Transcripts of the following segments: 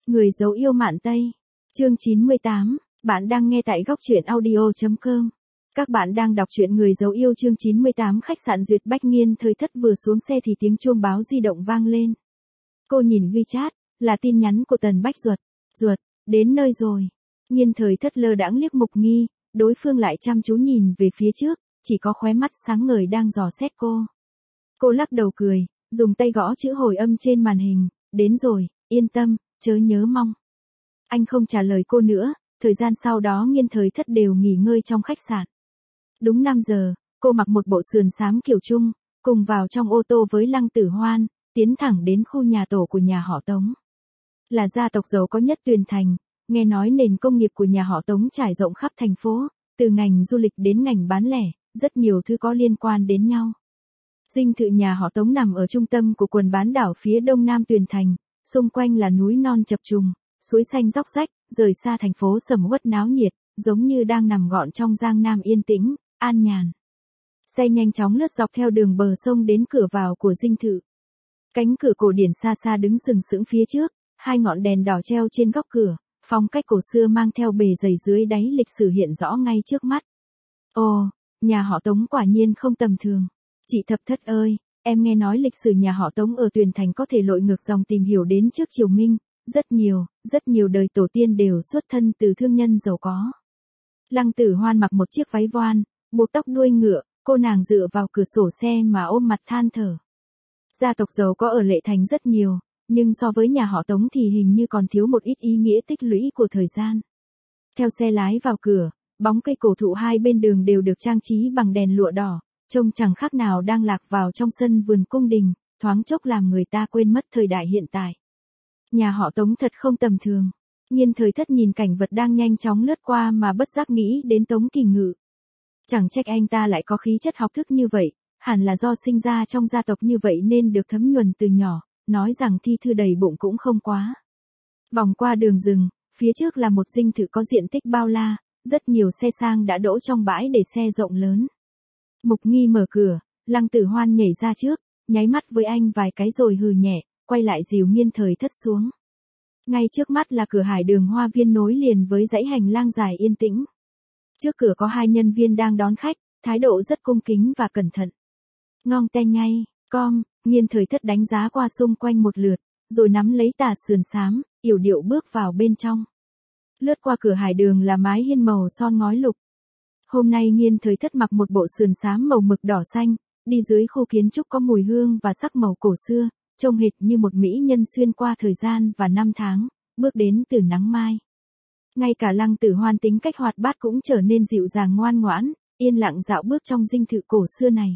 Người dấu yêu Mạn Tây. Chương 98, bạn đang nghe tại góc truyện audio.com. Các bạn đang đọc truyện Người dấu yêu chương 98. Khách sạn Duyệt Bách. Nghiên Thời Thất vừa xuống xe thì tiếng chuông báo di động vang lên. Cô nhìn WeChat, là tin nhắn của Tần Bách Duật. Duật, đến nơi rồi. Nghiên Thời Thất lơ đãng liếc Mục Nghi, đối phương lại chăm chú nhìn về phía trước, chỉ có khóe mắt sáng ngời đang dò xét cô. Cô lắc đầu cười, dùng tay gõ chữ hồi âm trên màn hình. Đến rồi, yên tâm, chớ nhớ mong. Anh không trả lời cô nữa, thời gian sau đó Nghiên Thời Thất đều nghỉ ngơi trong khách sạn. Đúng 5 giờ, cô mặc một bộ sườn xám kiểu Trung, cùng vào trong ô tô với Lăng Tử Hoan, tiến thẳng đến khu nhà tổ của nhà họ Tống. Là gia tộc giàu có nhất Tuyền Thành, nghe nói nền công nghiệp của nhà họ Tống trải rộng khắp thành phố, từ ngành du lịch đến ngành bán lẻ, rất nhiều thứ có liên quan đến nhau. Dinh thự nhà họ Tống nằm ở trung tâm của quần bán đảo phía đông nam Tuyền Thành, xung quanh là núi non chập trùng, suối xanh róc rách, rời xa thành phố sầm uất náo nhiệt, giống như đang nằm gọn trong Giang Nam yên tĩnh, an nhàn. Xe nhanh chóng lướt dọc theo đường bờ sông đến cửa vào của dinh thự. Cánh cửa cổ điển xa xa đứng sừng sững phía trước, hai ngọn đèn đỏ treo trên góc cửa, phong cách cổ xưa mang theo bề dày dưới đáy lịch sử hiện rõ ngay trước mắt. Ồ, nhà họ Tống quả nhiên không tầm thường. Chị Thập Thất ơi, em nghe nói lịch sử nhà họ Tống ở Tuyền Thành có thể lội ngược dòng tìm hiểu đến trước triều Minh, rất nhiều đời tổ tiên đều xuất thân từ thương nhân giàu có. Lăng Tử Hoan mặc một chiếc váy voan, buộc tóc đuôi ngựa, cô nàng dựa vào cửa sổ xe mà ôm mặt than thở. Gia tộc giàu có ở Lệ Thành rất nhiều, nhưng so với nhà họ Tống thì hình như còn thiếu một ít ý nghĩa tích lũy của thời gian. Theo xe lái vào cửa, bóng cây cổ thụ hai bên đường đều được trang trí bằng đèn lụa đỏ, trông chẳng khác nào đang lạc vào trong sân vườn cung đình, thoáng chốc làm người ta quên mất thời đại hiện tại. Nhà họ Tống thật không tầm thường. Nghiên Thời Thất nhìn cảnh vật đang nhanh chóng lướt qua mà bất giác nghĩ đến Tống Kỳ Ngự. Chẳng trách anh ta lại có khí chất học thức như vậy, hẳn là do sinh ra trong gia tộc như vậy nên được thấm nhuần từ nhỏ, nói rằng thi thư đầy bụng cũng không quá. Vòng qua đường rừng, phía trước là một dinh thự có diện tích bao la, rất nhiều xe sang đã đỗ trong bãi để xe rộng lớn. Mục Nghi mở cửa, Lăng Tử Hoan nhảy ra trước, nháy mắt với anh vài cái rồi hừ nhẹ, quay lại dìu Nghiên Thời Thất xuống. Ngay trước mắt là cửa hải đường hoa viên nối liền với dãy hành lang dài yên tĩnh. Trước cửa có hai nhân viên đang đón khách, thái độ rất cung kính và cẩn thận. Ngong te nhay, Nghiên Thời Thất đánh giá qua xung quanh một lượt, rồi nắm lấy tà sườn xám, yểu điệu bước vào bên trong. Lướt qua cửa hải đường là mái hiên màu son ngói lục. Hôm nay Nghiên Thời Thất mặc một bộ sườn xám màu mực đỏ xanh, đi dưới khu kiến trúc có mùi hương và sắc màu cổ xưa, trông hệt như một mỹ nhân xuyên qua thời gian và năm tháng, bước đến từ nắng mai. Ngay cả Lăng Tử Hoan tính cách hoạt bát cũng trở nên dịu dàng ngoan ngoãn, yên lặng dạo bước trong dinh thự cổ xưa này.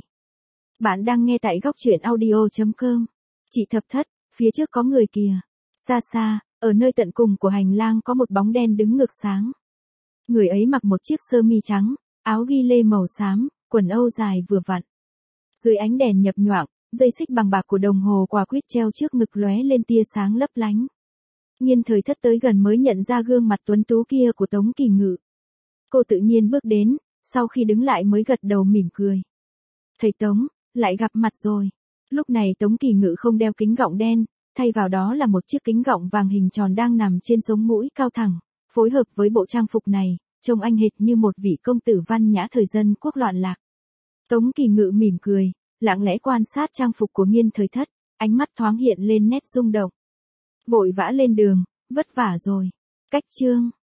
Bạn đang nghe tại góc truyện audio.com. Chị Thập Thất, phía trước có người kìa. Xa xa, ở nơi tận cùng của hành lang có một bóng đen đứng ngược sáng. Người ấy mặc một chiếc sơ mi trắng, áo ghi lê màu xám, quần âu dài vừa vặn. Dưới ánh đèn nhập nhoạng, dây xích bằng bạc của đồng hồ quả quýt treo trước ngực lóe lên tia sáng lấp lánh. Nghiên Thời Thất tới gần mới nhận ra gương mặt tuấn tú kia của Tống Kỳ Ngự. Cô tự nhiên bước đến, sau khi đứng lại mới gật đầu mỉm cười. Thầy Tống, lại gặp mặt rồi. Lúc này Tống Kỳ Ngự không đeo kính gọng đen, thay vào đó là một chiếc kính gọng vàng hình tròn đang nằm trên sống mũi cao thẳng, phối hợp với bộ trang phục này, trông anh hệt như một vị công tử văn nhã thời dân quốc loạn lạc. Tống Kỳ Ngự mỉm cười, lặng lẽ quan sát trang phục của Nghiên Thời Thất, ánh mắt thoáng hiện lên nét rung động. Vội vã lên đường, vất vả rồi. Cách chương.